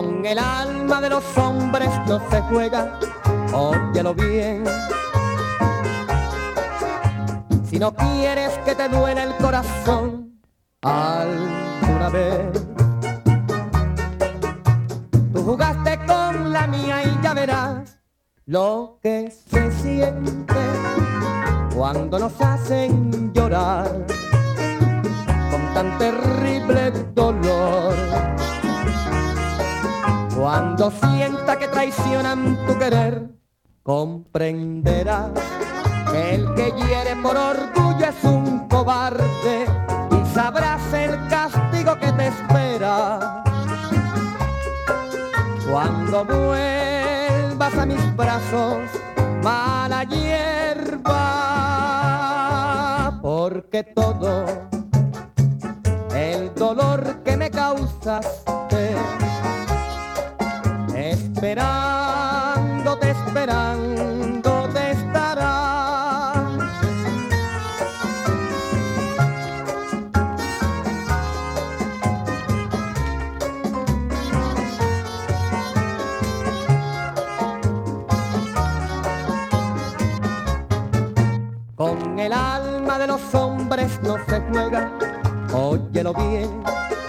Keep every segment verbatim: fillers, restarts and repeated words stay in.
Con el alma de los hombres no se juega, óyelo bien. Si no quieres que te duele el corazón alguna vez, tú jugaste con la mía y ya verás lo que se siente cuando nos hacen llorar con tan terrible dolor. Cuando sienta que traicionan tu querer, comprenderás que el que hiere por orgullo es un cobarde, y sabrás el castigo que te espera cuando vuelvas a mis brazos, mala hierba, porque todo el dolor que me causaste, esperándote, esperándote estará. Con el alma de los hombres no se juega, óyelo bien.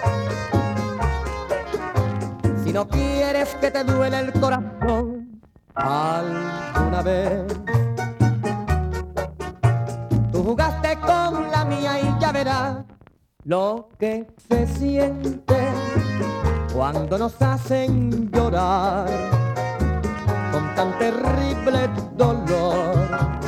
Si no quieres que te duele el corazón alguna vez, tú jugaste con la mía y ya verás lo que se siente cuando nos hacen llorar con tan terrible dolor.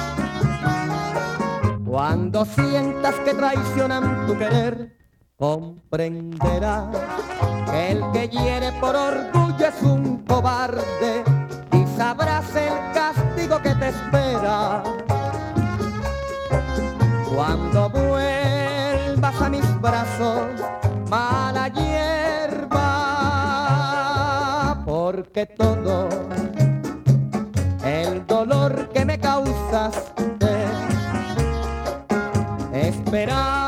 Cuando sientas que traicionan tu querer, comprenderás que el que hiere por orgullo es un cobarde, y sabrás el castigo que te espera cuando vuelvas a mis brazos, mala hierba, porque todo el dolor que me causaste, esperar